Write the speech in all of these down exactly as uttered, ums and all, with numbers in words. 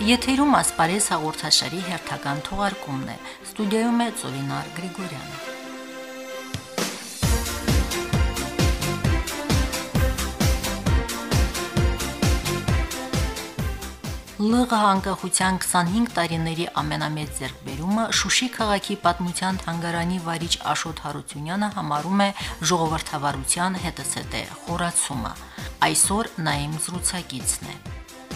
Եթերում ասպարեզ հաղորդաշարի հերթական թողարկումն է, ստուդիայում է Ծովինար Գրիգորյանը։ ԼՂՀ անկախության քսանհինգ տարիների ամենամեծ ձեռքբերումը Շուշի քաղաքի պատմության թանգարանի վարիչ Աշոտ Հարությունյանը համարում է ժողովրդավարության հետզհետե խորացումը։ Այսօր նա իմ զրուցակիցն է։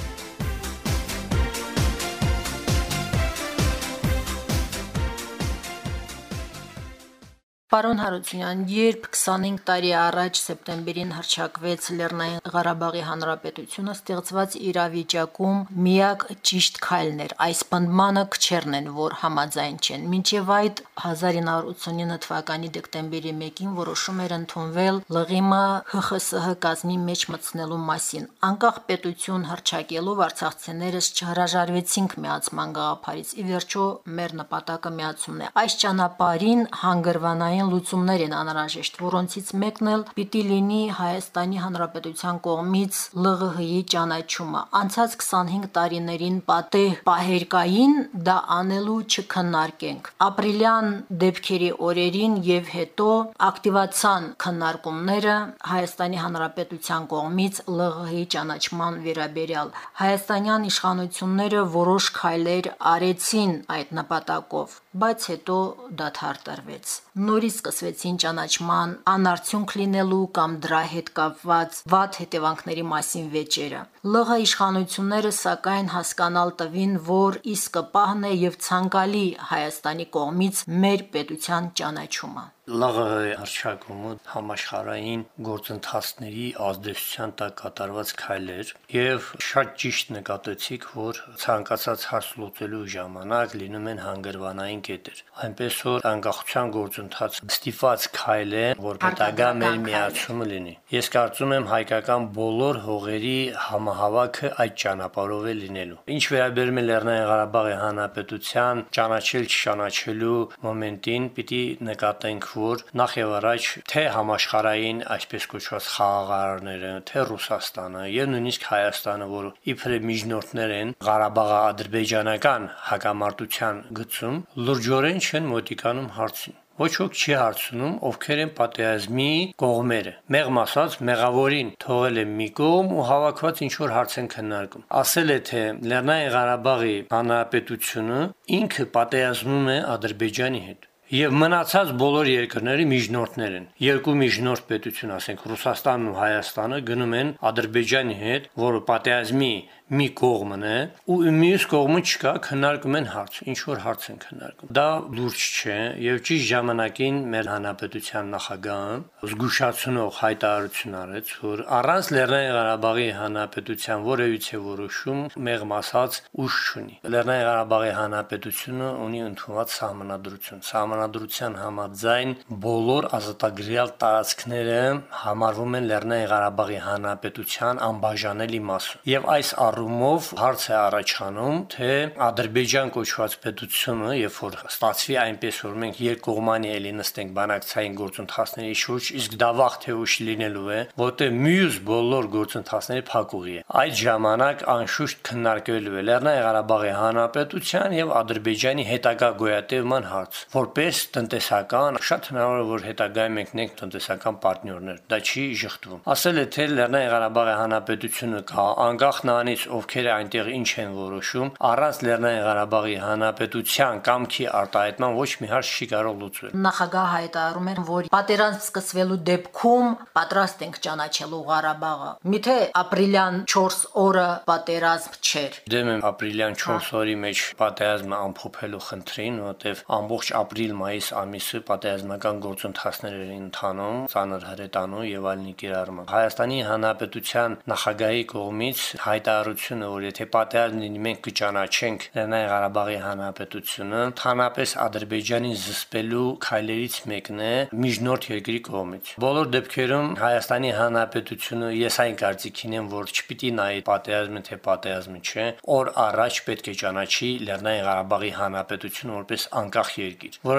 Պարոն Հարությունյան, երբ քսանհինգ տարի առաջ սեպտեմբերին հռչակվեց Լեռնային Ղարաբաղի Հանրապետությունը, ստեղծված իրավիճակում միակ ճիշտ քայլն էր, այս պնդմանը քչերն են, որ համաձայն չեն։ Մինչև այդ հազար ինը հարյուր ութսունինը թվականի դեկտեմբերի մեկին որոշում էր ընդունվել ԼՂԻՄ ՀԽՍՀ կազմի մեջ մտցնելու մասին։ Անկախ պետություն հռչակելով արցախցիներս չհրաժարվեցինք միացման գաղափարից։ Ի վերջո մեր նպատակը միացումն է։ Այս ճանապարհին հանգրվանային լուծումներ են անհրաժեշտ, որոնցից մեկն էլ պիտի լինի Հայաստանի Հանրապետության կողմից ԼՂՀ-ի ճանաչումը։ Անցած քսանհինգ տարիներին պատեհ պահեր կային, դա անելու չքննարկենք։ Ապրիլյան դեպքերի օրերին եւ հետո ակտիվացան քննարկումները Հայաստանի Հանրապետության կողմից ԼՂՀ-ի ճանաչման վերաբերյալ։ Հայաստանյան իշխանությունները որոշ քայլեր արեցին այդ նպատակով, բայց հետո դադարեցրեց։ Նորից սկսվեցին ճանաչման անարդյունք լինելու կամ դրա հետ կապված վատ հետևանքների մասին վեճերը։ ԼՂՀ իշխանությունները սակայն հասկանալ տվին, որ իսկը պահն է եւ ցանկալի Հայաստանի կողմից մեր պետության ճանաչումը։ ԼՂՀ-ի հռչակումը համաշխարհային գործընթացների ազդեցության տակ կատարված քայլ էր եւ շատ ճիշտ նկատեցիք, որ ցանկացած հարց լուծելու ժամանակ լինում են հանգրվանային կետեր։ Այնպես որ անկախության գործընթաց ստիպված քայլ է, որ հետագա մեր միացումը լինի։ Ես կարծում եմ հայկական բոլոր հողերի համահավաքը այդ ճանապարհով է լինելու։ Ինչ վերաբերում է Լեռնային Ղարաբաղի Հանրապետության ճանաչել չճանաչելու մոմենտին, պիտի նկատենք, որ նախ եւ առաջ թե համաշխարհային այսպես կոչված խաղաղարարները, թե Ռուսաստանը եւ նույնիսկ Հայաստանը, որ իբրև միջնորդներ են Ղարաբաղի ադրբեջանական հակամարտության գծում, լրջորեն չեն մոտիկանում հարցին։ Ոչ ոք չի հարցնում, ովքեր են պատերազմի կողմերը։ Մեղմ ասած, մեղավորին թողել է մի կողմ ու հավաքված ինչ որ հարց են քննարկում։ Ասել է, թե Լեռնային Ղարաբաղի Հանրապետությունը ինքը պատերազմում է Ադրբեջանի հետ։ Եվ մնացած բոլոր երկրները միջնորդներ են։ Երկու միջնորդ պետություն, ասենք Ռուսաստանն ու Հայաստանը, գնում են Ադրբեջանի հետ, որը պատերազմի մի կողմն է, ու մյուս կողմը չկա, քննարկում են հարց, ինչ որ հարց են քննարկում։ Դա լուրջ չէ, եւ ճիշտ ժամանակին մեր հանրապետության նախագահը զգուշացնող հայտարարություն արեց, որ առանց Լեռնային Ղարաբաղի Հանրապետության որևիցե որոշում մեղմ ասած ուժ չունի։ Լեռնային Ղարաբաղի Հանրապետությունը ունի ընդունված սահմանադրություն։ Սահմանադրության համաձայն բոլոր ազատագրյալ տարածքները համարվում են Լեռնային Ղարաբաղի Հանրապետության անբաժանելի մասը։ Եվ այս առումով հարց է առաջանում, թե Ադրբեջան կոչված պետությունը, երբ որ ստացվի այնպես, որ մենք երկկողմանի էլի նստենք բանակցային գործընթացների շուրջ, իսկ դա վաղ թե ուշ լինելու է, որտեղ մյուս բոլոր գործընթացների փակուղի է։ Այդ ժամանակ անշուշտ քննարկվելու է Լեռնային Ղարաբաղի Հանրապետության եւ Ադրբեջանի հետագա գոյատևման հարց, որպես տնտեսական, շատ հնարավոր է, որ հետագայում մենք ունենք տնտեսական պարտներներ, դա չի շղթվում։ Ասել է, թե Լեռնային Ղարաբաղի Հանրապետությունը կա, անկախ նրանից ովքեր այնտեղ ինչ են որոշում, առանց Լեռնային Ղարաբաղի Հանրապետության կամքի արտահայտման ոչ մի հարց չի կարող լուծվել։ Նախագահը հայտարարում է, որ պատերազմ սկսվելու դեպքում պատրաստ ենք ճանաչելու Ղարաբաղը։ Միթե ապրիլյան չորս օրը պատերազմ չէր։ Դեմ եմ ապրիլյան չորս օրի մեջ պատերազմը ամփոփելու խնդրին, որտեղ ամբողջ ապրիլ-մայիս ամիսը պատերազմական գործընթացներ էին ընթանում, ծանր հրետանու եւ այլնի կիրառմամբ։ Հայաստանի Հանրապետության նախագահի կողմից հայտարարությունը, որ եթե պատերազմ լինի, մենք կճանաչենք Լեռնային Ղարաբաղի Հանրապետությունը, ընդհանրապես Ադրբեջանին զսպելու քայլերից մեկն է միջնորդ երկրի կողմից։ Բոլոր դեպքերում Հայաստանի Հանրապետությունը, ես այն կարծիքին եմ, որ չպիտի նայի պատերազմը թե պատերազմը չէ, օր առաջ պետք է ճանաչի Լեռնային Ղարաբաղի Հանրապետությունը որպես անկախ երկիր, որովհետև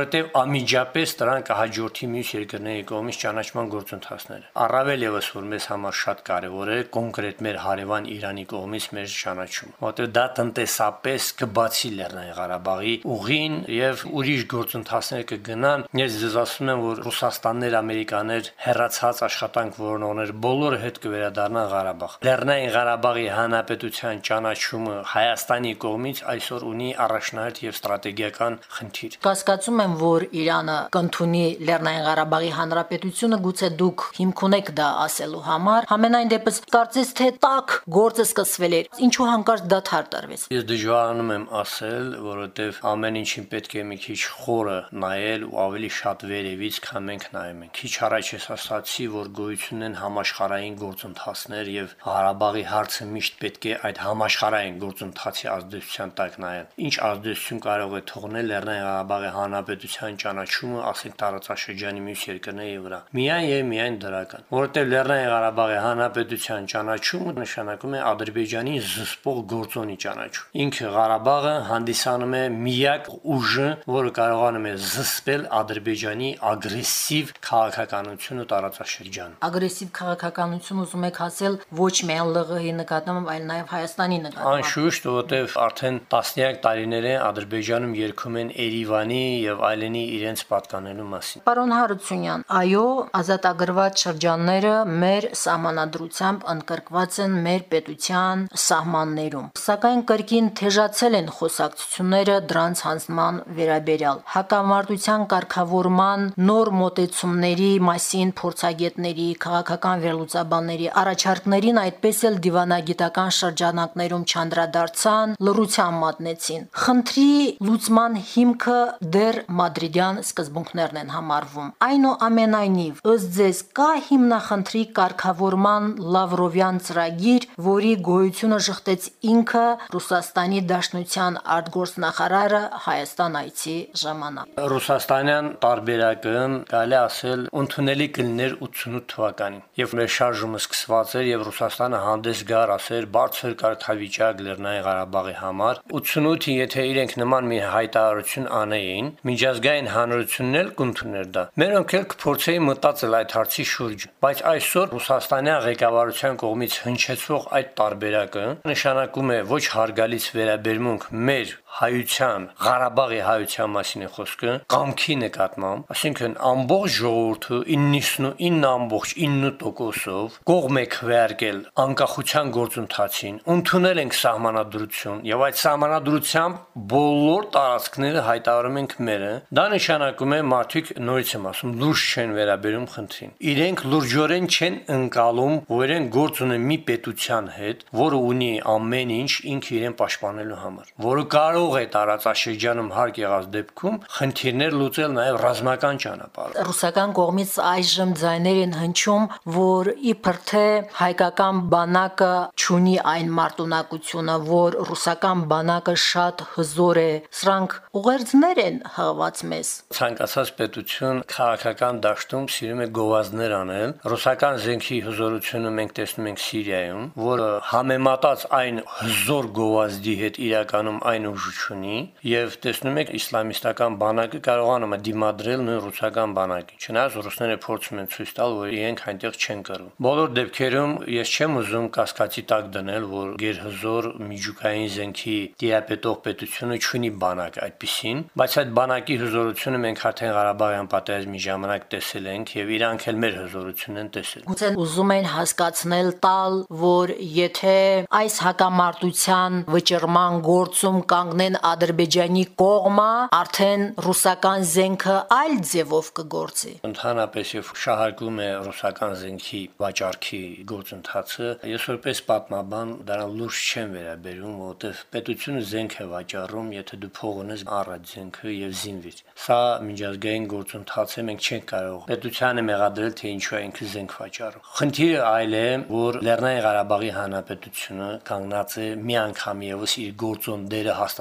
որովհետև անմիջապես դրան կհաջորդի մյուս երկրների կողմից ճանաչման գործընթացները։ Առավել եւս որ մեզ համար շատ կարեւոր է կոնկրետ մեր հարևան Իրանի կողմից մեր ճանաչումը, որովհետև դա տնտեսապես կբացի Լեռնային Ղարաբաղի ուղին եւ ուրիշ գործընթացներ կգնան։ Ես ձեզ ասում եմ, որ Ռուսաստաններ, ամերիկաներ, հերացած աշխատանք որոնողներ բոլորը հետ կվերադառնան Ղարաբաղ։ Լեռնային Ղարաբաղի հանրապետության ճանաչումը Հայաստանի կողմից այսօր ունի առաջնահերթ եւ ստրատեգիական խնդիր։ Կասկածում եմ, որ Իրանը կընդունի Լեռնային Ղարաբաղի հանրապետությունը, գուցե դուք հիմք ունեք դա ասելու համար, համենայն դեպս կարծես թե տակ գործը սկսվել էր, ինչու հանկարծ դադար տրվեց։ Ես դժվարանում եմ ասել, որովհետեւ ամեն ինչին պետք է մի քիչ խորը նայել ու ավելի շատ վերևից, քան մենք նայում ենք։ Քիչ առաջ ես ասացի, որ գոյություն են համաշխարհային գործընթացներ եւ Ղարաբաղի հարցը միշտ պետք է այդ համաշխարհային գործընթացի ազդեցության տակ նայել։ Ինչ ազդեցություն կարող է թողնել Լեռնային Ղարաբաղի հանրապետության ճանաչումը, ասենք տարածաշրջանի մյուս երկրների վրա։ Միայն եւ միայն դրական, որովհետեւ Լեռնային Ղարաբաղի հանրապետության ճանաչումը նշանակում է Ադրբեջանի զսպող գործոնի ճանաչում։ Ինքը Ղարաբաղը հանդիսանում է միակ ուժը, որը կարողանում է զսպել Ադրբեջանի ագրեսիվ քաղաքականությունը տարածաշրջանում։ Ագրեսիվ քաղաքականություն ուզում եք ասել ոչ միայն ԼՂՀ-ի նկատմամբ, այլ նաև Հայաստանի նկատմամբ։ Անշուշտ, որովհետև արդեն տասնյակ տարիներ է Ադրբեջանում երգում են Երևանի եւ այլնի իրենց պատկանելու մասին։ Պարոն Հարությունյան, այո, ազատագրված շրջանները մեր սահմանադրությամբ ընդգրկված են մեր պետության սահմաններում։ Սակայն կրկին թեժացել են խոսակցությունները դրանց հանձնման վերաբերյալ։ Հակամարտության կարգավորման նոր մոտեցումների մասին փորձագետների, քաղաքական վերլուծաբանների առաջարկներին այդպես էլ դիվանագիտական շրջանակներում չանդրադարձան, լռության մատնեցին։ Խնդրի լուծման հիմքը դեռ մադրիդյան սկզբունքներն են համարվում։ Այնուամենայնիվ, ըստ ձեզ կա հիմնախնդրի կարգավորման Լավրովյան ծրագիր, որի գոյությունը շղթեց ինքը Ռուսաստանի Դաշնության արտգործնախարարը Հայաստան այցի ժամանակ։ Ռուսաստանյան տարբերակն կարելի ասել ընդունելի կլիներ ութսունութ թվականին, երբ մեր շարժումը սկսված էր եւ Ռուսաստանը հանդես գար ասել բարձր կարգավիճակ Լեռնային Ղարաբաղի համար։ ութսունութը եթե իրենք նման մի հայտարարություն անեին, միջազգային հանրությունն էլ կընդուներ դա։ Մերոնք էլ կփորձեին մտածել այդ հարցի շուրջ, բայց այսօր Ռուսաստանյան ղեկավարության կողմից հնչեցող այդ տարբերակը նշանակում է ոչ հարգալից վերաբերմունք մեր հայության, Ղարաբաղի հայության մասին է խոսքը, կամքի նկատմամբ, այսինքն ամբողջ ժողովուրդը իննսունինը ամբողջ ինը տոկոսով կողմ է քվեարկել անկախության գործընթացին, ընդունել ենք սահմանադրություն եւ այդ սահմանադրությամբ բոլոր տարածքները հայտարարում ենք մերը, դա նշանակում է մարդիկ նորից եմ ասում, լուրջ չեն վերաբերում խնդրին։ Իրենք լուրջորեն չեն ընկալում, որ իրենք գործ ունեն մի պետության հետ, որը ունի ամեն ինչ ինքը իրեն պաշտպանելու համար, որը կարող է տարածաշրջանում հարկ եղած դեպքում խնդիրներ լուծել նաև ռազմական ճանապարհով։ Ռուսական կողմից այժմ ձայներ են հնչում, որ իբր թե հայկական բանակը չունի այն մարտունակությունը, որ ռուսական բանակը շատ հզոր է, սրանք ուղերձներ են հղված մեզ։ Ցանկացած պետություն քաղաքական դաշտում սիրում է գովազդներ անել։ Ռուսական զենքի հզորությունը մենք տեսնում ենք Սիրիայում, որը համեմատած այն հզոր գովազդի հետ իրականում այն ուժ չունի, եւ տեսնում եք իսլամիստական բանակը կարողանում է դիմադրել նույն ռուսական բանակին։ Չնայած ռուսները փորձում են ցույց տալ, որ իրենք այնտեղ չեն կռվում։ Բոլոր դեպքերում ես չեմ ուզում կասկածի տակ դնել, որ գերհզոր միջուկային զենքի դիապետող պետությունը չունի բանակ այդպիսին, բայց այդ բանակի հզորությունը մենք արդեն Ղարաբաղյան պատերազմի ժամանակ տեսել ենք եւ իրանք էլ մեր հզորությունն են տեսել։ Գուցե ուզում են հասկացնել տալ, որ եթե այս հակամարտության վճռման գործում կանգնեն Ադրբեջանի կողմը, արդեն ռուսական զենքը այլ ձևով կգործի։ Ընդհանրապես եւ շահարկում է ռուսական զենքի վաճառքի գործընթացը, ես որպես պատմաբան դրան լուրջ չեմ վերաբերում, որովհետեւ պետությունը զենք է վաճառում, եթե դու փող ունես առած զենքը եւ զինվիր։ Սա միջազգային գործընթաց է, մենք չենք կարող պետությանը մեղադրել, թե ինչու է ինքը զենք վաճառում։ Խնդիրը այլ է, որ Լեռնային Ղարաբաղի հանրապետությունը կանգնած է մի անգամ եւս իր գործոն դերը հաստատ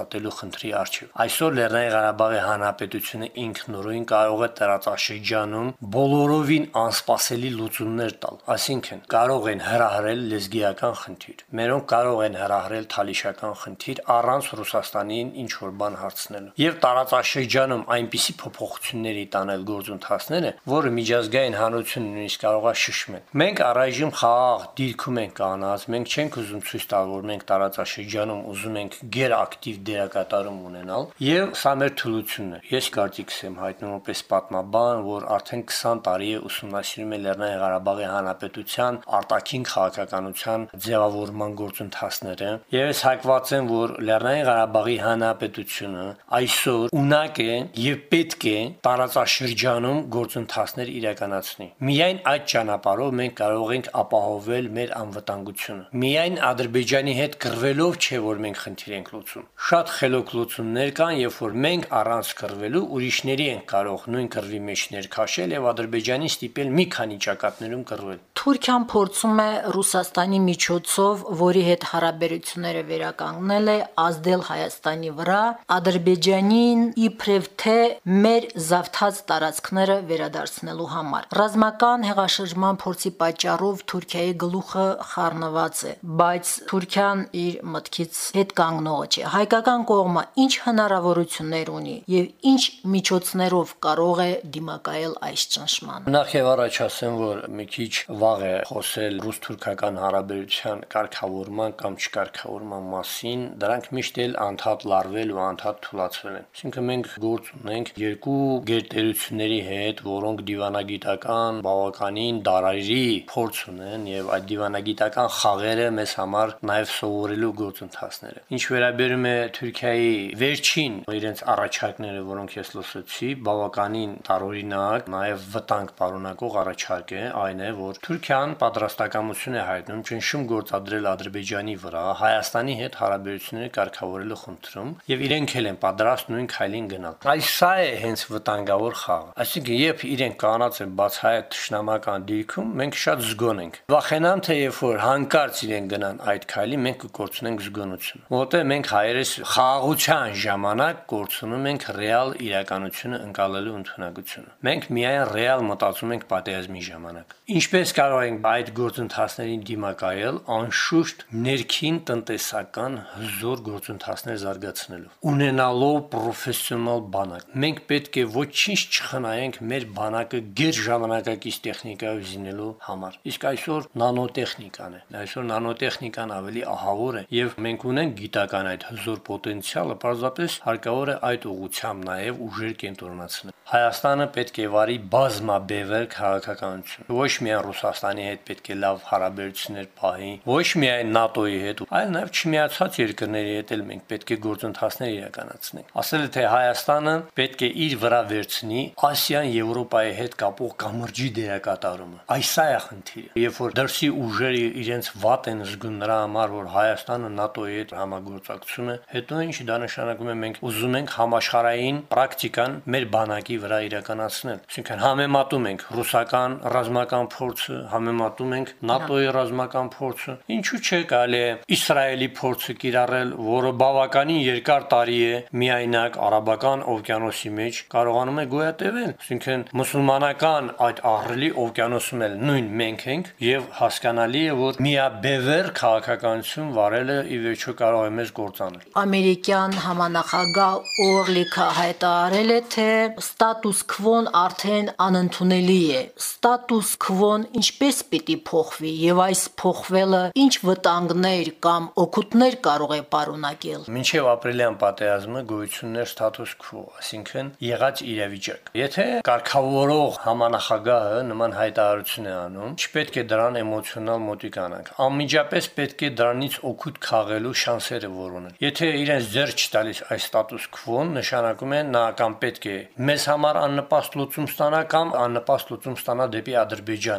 աշխատելու խնդրի առջև։ Այսօր Լեռնային Ղարաբաղի Հանրապետությունը ինքնուրույն կարող է տարածաշրջանում բոլորովին անսպասելի լուծումներ տալ, այսինքն կարող են հրահրել լեզգիական խնդիր, մերոնք կարող են հրահրել թալիշական խնդիր առանց Ռուսաստանին ինչ որ բան հարցնելու։ Եվ տարածաշրջանում այնպիսի փոփոխությունների տանել գործընթացները, որը միջազգային հանրությունը նույնիսկ կարող է շշմել։ Մենք առայժմ խաղաղ դիրքում ենք կանած, մենք չենք ուզում ցույց տալ, որ մենք տարածաշրջանում ուզում ենք գերակտիվ դերակատարում ունենալ, եւ սա մեր թուլությունն է։ Ես կարծիքս եմ հայտնում որպես պատմաբան, որ արդեն քսան տարի է ուսումնասիրում եմ Լեռնային Ղարաբաղի Հանրապետության արտաքին քաղաքականության ձևավորման գործընթացները, եւ ես հակված եմ, որ Լեռնային Ղարաբաղի Հանրապետությունը այսօր ունակ է եւ պետք է տարածաշրջանում գործընթացներ իրականացնի։ Միայն այդ ճանապարհով մենք կարող ենք ապահովել մեր անվտանգությունը։ Միայն Ադրբեջանի հետ կռվելով չէ, որ մենք խնդիր ենք լուծում։ Շատ խելոք լուծումներ կան, երբ որ մենք առանց կռվելու ուրիշների ենք կարող նույն կռվի մեջ ներքաշել եւ Ադրբեջանին ստիպել մի քանի ճակատներում կռվել։ Թուրքիան փորձում է Ռուսաստանի միջոցով, որի հետ հարաբերությունները վերականգնել է, ազդել Հայաստանի վրա, Ադրբեջանին իբրև թե մեր զավթած տարածքները վերադարձնելու համար։ Ռազմական հեղաշրջման փորձի պատճառով Թուրքիայի գլուխը խառնված է, բայց Թուրքիան իր մտքից հետ կանգնողը չէ։ Հայկական կողմը ինչ հնարավորություններ ունի եւ ինչ միջոցներով կարող է դիմակայել այս ճնշմանը։ Նախ եւ առաջ ասեմ, որ մի քիչ վաղ է խոսել ռուս-թուրքական հարաբերության կարգավորման կամ չկարգավորման մասին, դրանք միշտ էլ անդադ լարվել ու անդադ թուլացվել են։ Այսինքն մենք գործ ունենք երկու գերտերությունների հետ, որոնք դիվանագիտական բավականին դարերի փորձ ունեն եւ այդ դիվանագիտական խաղերը մեզ համար նաեւ սովորելու գործընթացներ են։ Ինչ վերաբերում է Թուրքիայի վերջին իրենց առաջարկները, որոնք ես լսեցի, բավականին տարօրինակ, նաեւ վտանգ պարունակող առաջարկ է, այն է, որ Թուրքիան պատրաստակամություն է հայտնում ճնշում գործադրել Ադրբեջանի վրա Հայաստանի հետ հարաբերությունները կարգավորելու խնդրում եւ իրենք էլ են պատրաստ նույն քայլին գնալ։ Այս սա է հենց վտանգավոր խաղը։ Այսինքն, երբ իրենք կանած են բացահայտ թշնամական դիրքում, մենք շատ զգոն ենք։ Վախենամ, թե երբ որ հանկարծ իրենք գնան այդ քայլի, մենք կկորցնենք զգոնությունը։ Որտեղ մենք հայերս խաղաղության ժամանակ կորցնում ենք ռեալ իրականությունը ընկալելու ընդունակությունը։ Մենք միայն ռեալ մտածում ենք պատերազմի ժամանակ։ Ինչպես կարող ենք այդ գործընթացներին դիմակայել, անշուշտ ներքին տնտեսական հզոր գործընթացներ զարգացնելով, ունենալով պրոֆեսիոնալ բանակ։ Մենք պետք է ոչինչ չխնայենք մեր բանակը գեր ժամանակակից տեխնիկայով զինելու համար։ Իսկ այսօր նանոտեխնիկան է։ Այսօր նանոտեխնիկան ավելի ահավոր է եւ մենք ունենք գիտական այդ հզոր պոտենցիալը, պարզապես հարկավոր է այդ ուղղությամբ նաեւ ուժեր կենտրոնացնել։ Հայաստանը պետք է վարի բազմաբևեռ քաղաքականություն։ Ոչ միայն Ռուսաստանի հետ պետք է լավ հարաբերություններ պահի, ոչ միայն ՆԱՏՕ-ի հետ, այլ նաեւ չմիացած երկրների հետ էլ մենք պետք է գործընթացներ իրականացնենք։ Ասել է թե Հայաստանը պետք է իր վրա վերցնի Ասիան Եվրոպայի հետ կապող կամրջի դերակատարումը։ Այս սա է խնդիրը։ Երբ որ դրսի ուժերը իրենց վատ են զգում նրա համար, որ Հայաստանը ՆԱՏՕ-ի հետ համագործակցում է, հետո ինչ դա նշանակում է մենք ուզում ենք համաշխարհային պրակտիկան մեր բանակի վրա իրականացնել։ Այսինքն համեմատում ենք ռուսական ռազմական փորձը, համեմատում ենք ՆԱՏՕ-ի ռազմական փորձը։ Ինչու՞ չէ կարելի է Իսրայելի փորձը կիրառել, որը բավականին երկար տարի է միայնակ Արաբական օվկիանոսի մեջ կարողանում է գոյատևել։ Այսինքն մուսուլմանական այդ ահռելի օվկիանոսում էլ նույն մենք ենք եւ հասկանալի է, որ միաբևեռ քաղաքականություն վարելը ի վերջո կարող է մեզ կործանել։ Ամերիկյան համանախագահ Օրլիքը հայտարարել է, թե ստատուս քվոն արդեն անընդունելի է։ Ստատուս քվոն ինչպես պիտի փոխվի եւ այս փոխվելը ինչ վտանգներ կամ օգուտներ կարող է պարունակել։ Մինչև ապրիլյան պատերազմը գոյություն ուներ ստատուս քվո, այսինքն եղած իրավիճակ։ Եթե կարգավորող համանախագահը նման հայտարարություն է անում, չպետք է դրան էմոցիոնալ մոտիկանանք։ Անմիջապես պետք է դրանից օգուտ քաղելու շանսերը որոնեն։ Եթե իրենց ձեռք չտալիս այս ստատուս քվոն, նշանակում է նա կամ պետք է մեզ համար աննպաստ լուծում ստանա կամ աննպաստ լուծում ստանա դեպի Ադրբեջան։ Այսինքն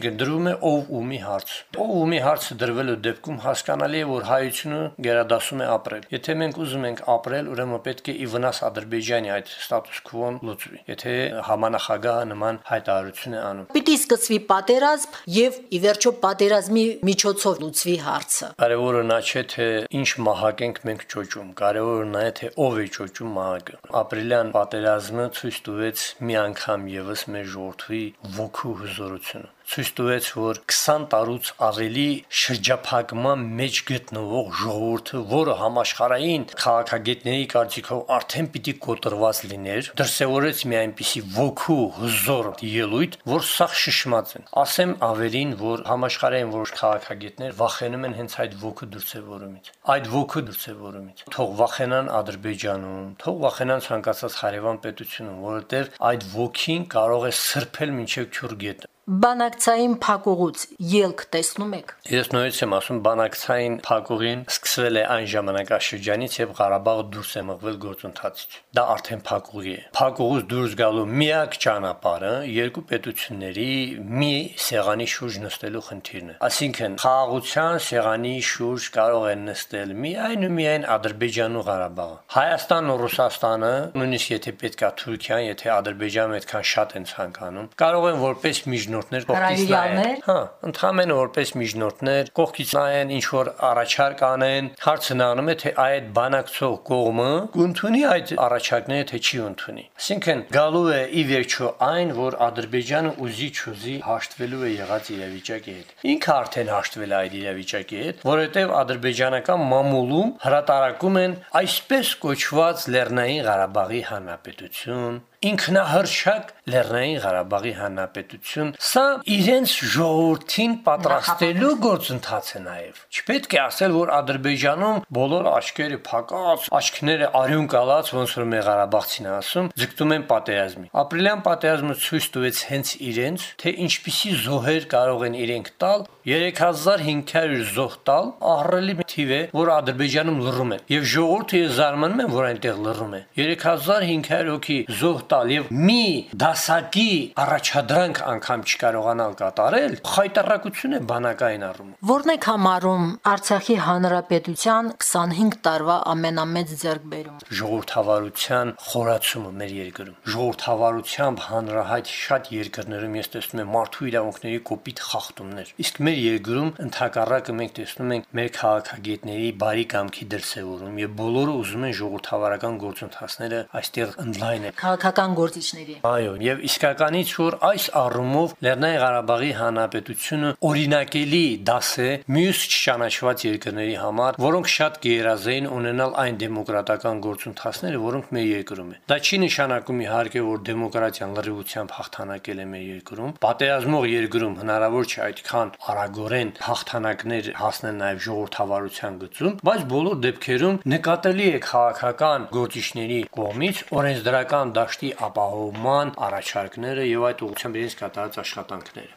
Այսինքն դրվում է ով ումի հարց։ Ով ումի հարցը դրվելու դեպքում հասկանալի է, որ հայությունը գերադասում է ապրել։ Եթե մենք ուզում ենք ապրել, ուրեմն պետք է ի վնաս Ադրբեջանի այդ ստատուս քվոն լուծվի։ Եթե համանախագահը նման հայտարարություն է անում։ Պիտի սկսվի պատերազմ եւ ի վերջո պատերազմի միջոցով լուծվի հարցը։ Կարևորը նա չէ, թե ինչ մահակ ենք մենք ճոճում, կարևորը նա է, թե ով է ճոճում մահակը։ Ապրիլյան պատերազմը ցույց տվեց մի անգամ եւս մեր ժողովրդի ոգու հզորությունը։ Ցույց տվեց, որ քսան տարուց ավելի շրջափակման մեջ գտնվող ժողովուրդը, որը համաշխարհային քաղաքագետների կարծիքով արդեն պիտի կոտրված լիներ, դրսևորեց մի այնպիսի ոգու հզոր ելույթ, որ սաղ շշմած են։ Ասեմ ավելին, որ համաշխարհային որոշ քաղաքագետներ վախենում են հենց այդ ոգու դրսևորումից։ Այդ ոգու դրսևորումից։ Թող վախենան Ադրբեջանում, թող վախենան ցանկացած հարևան պետությունում, որովհետև այդ ոգին կարող է սրբել մինչև քյուր գետը։ Բանակցային փակուղուց ելք տեսնում եք։ Ես նույնիսկ եմ ասում, բանակցային փակուղին սկսվել է այն ժամանակաշրջանից, երբ Ղարաբաղը դուրս է մղվել գործընթացից։ Դա արդեն փակուղի է։ Փակուղուց դուրս գալու միակ ճանապարհը երկու պետությունների մի սեղանի շուրջ նստելու խնդիրն է։ Այսինքն խաղաղության սեղանի շուրջ կարող են նստել միայն ու միայն Ադրբեջանն ու Ղարաբաղը։ Հայաստանն ու Ռուսաստանը, նույնիսկ եթե պետքա Թուրքիան, եթե Ադրբեջանը այդքան շատ են ցանկանում, կարող են որպես միջնորդներ կողքից նայեն։ Հա, ընդհանրապես որպես միջնորդներ կողքից նայեն, ինչ որ առաջարկ անեն, հարցը նայում է, թե այդ բանակցող կողմը կընդունի այդ առաջարկները, թե չի ընդունի։ Այսինքն գալու է ի վերջո այն, որ Ադրբեջանը ուզի չուզի հաշտվելու է եղած իրավիճակի հետ։ Ինքը արդեն հաշտվել է այդ իրավիճակի հետ, որովհետև ադրբեջանական մամուլում հրատարակում են այսպես կոչված Լեռնային Ղարաբաղի Հանրապետություն, ինքնահռչակ Լեռնային Ղարաբաղի Հանրապետություն։ Սա իրենց ժողովրդին պատրաստելու գործընթաց է նաև։ Չպետք է ասել, որ Ադրբեջանում բոլոր աչքերը փակած, աչքները արյուն կալած, ոնց որ մեր ղարաբաղցին ասում, ձգտում են պատերազմի։ Ապրիլյան պատերազմը ցույց տվեց հենց իրենց, թե ինչպիսի զոհեր կարող են իրենք տալ, երեք հազար հինգ հարյուր զոհ տալ, ահռելի թիվ է, որ Ադրբեջանում լռում են։ Եվ ժողովուրդը զարմանում են, որ այնտեղ լռում է։ երեք հազար հինգ հարյուր հոգի զոհ տալ եւ մի դասակի առաջադրանք անգամ չկարողանալ կատարել, խայտարակություն է բանակային առումով։ Որն եք համարում Արցախի հանրապետության քսանհինգ տարվա ամենամեծ ձեռքբերումը։ Ժողովրդավարության խորացումը մեր երկրում։ Ժողովրդավարությամբ հանրահայտ շատ երկրներում ես տեսնում եմ մարդու իրավունքների կոպիտ խախտումներ։ Իսկ մեր երկրում ընդհակառակը մենք տեսնում ենք մեր քաղաքագետների բարի կամքի դրսևորում եւ բոլորը ուզում են ժողովրդավարական գործընթացները այստեղ ընդլայնել։ Քաղաքական գործիչների։ Այո, եւ իսկականից որ այս առումով Լեռնային Ղարաբաղի Հանրապետությունը օրինակելի դաս է մյուս չճանաչված երկրների համար, որոնք շատ գերազեին ունենալ այն դեմոկրատական գործընթացները, որոնք մեր երկրում են։ Դա չի նշանակում իհարկե, որ դեմոկրատիան լրիվությամբ հաղթանակել է մեր երկրում։ Պատերազմող երկրում հնարավոր չէ այդքան արագորեն հաղթանակներ հասնել նաեւ ժողովրդավարության գծում, բայց բոլոր դեպքերում նկատելի է քաղաքական գործիչների կողմից օրենսդրական դաշտի ապահովման առաջարկները եւ այդ ուղղությամբ իրենց կատարած աշխատանքները։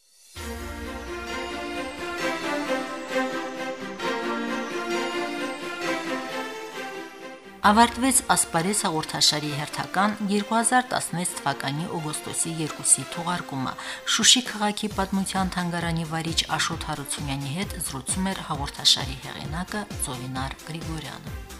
Ավարտվեց Ասպարեզ հաղորդաշարի հերթական երկու հազար տասնվեց թվականի օգոստոսի երկուսի թողարկումը։ Շուշի քաղաքի պատմության թանգարանի վարիչ Աշոտ Հարությունյանի հետ զրուցում էր հաղորդաշարի հեղինակը Ծովինար Գրիգորյանը։